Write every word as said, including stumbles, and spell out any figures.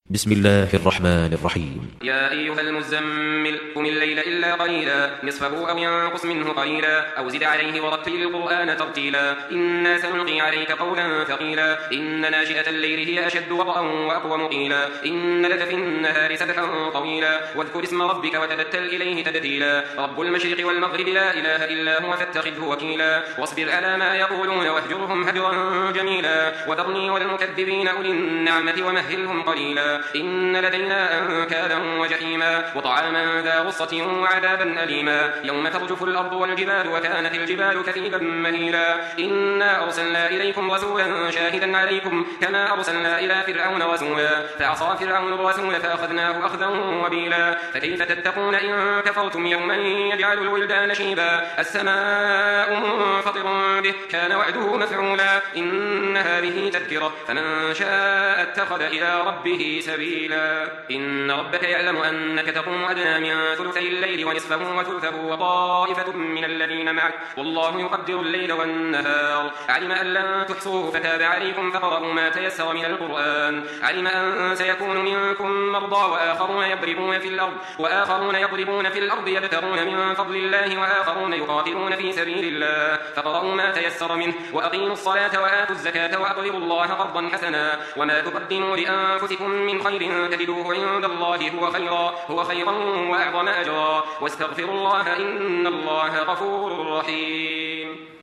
بسم الله الرحمن الرحيم. يا أيها المزمل قم الليل إلا قليلا نصفه أو ينقص منه قليلا أو زد عليه ورتل القرآن ترتيلا إنا سنلقي عليك قولا ثقيلا إن ناشئة الليل هي أشد وطئا وأقوم قيلا إن لك في النهار سبحا طويلا واذكر اسم ربك وتبتل إليه تبتيلا رب المشرق والمغرب لا إله إلا هو فاتخذه وكيلا واصبر على ما يقولون واهجرهم هجرا جميلا وذرني والمكذبين أولي النعمة ومهلهم قليلا إن لدينا أنكالا وجحيما وطعاما ذا غصة وعذابا أليما يوم ترجف الأرض والجبال وكانت الجبال كثيبا مهيلا إنا أرسلنا إليكم رسولا شاهدا عليكم كما أرسلنا إلى فرعون رسولا فعصى فرعون الرسول فأخذناه أخذا وبيلا فكيف تتقون إن كفرتم يوما يجعل الولدان شيبا السماء منفطر به كان وعده مفعولا إن هذه تذكرة فمن شاء اتخذ إلى ربه سبيلا إن ربك يعلم أنك تقوم أدنى من ثلثي الليل ونصفه وثلثه وطائفة من الذين معك والله يقدر الليل والنهار علم أن لن تحصوه فتاب عليكم فقرأوا ما تيسر من القرآن علم أن سيكون منكم مرضى وآخرون يضربون في الأرض وآخرون يضربون في الأرض يبتغون من فضل الله وآخرون يقاتلون في سبيل الله فقرأوا ما تيسر منه وأقيموا الصلاة وآتوا الزكاة وأقرضوا الله قرضا حسنا وما تقدموا لأنفسكم من خير تجدوه عند الله هو خيرا هو خيرا وأعظم أجرا واستغفروا الله إن الله غفور رحيم.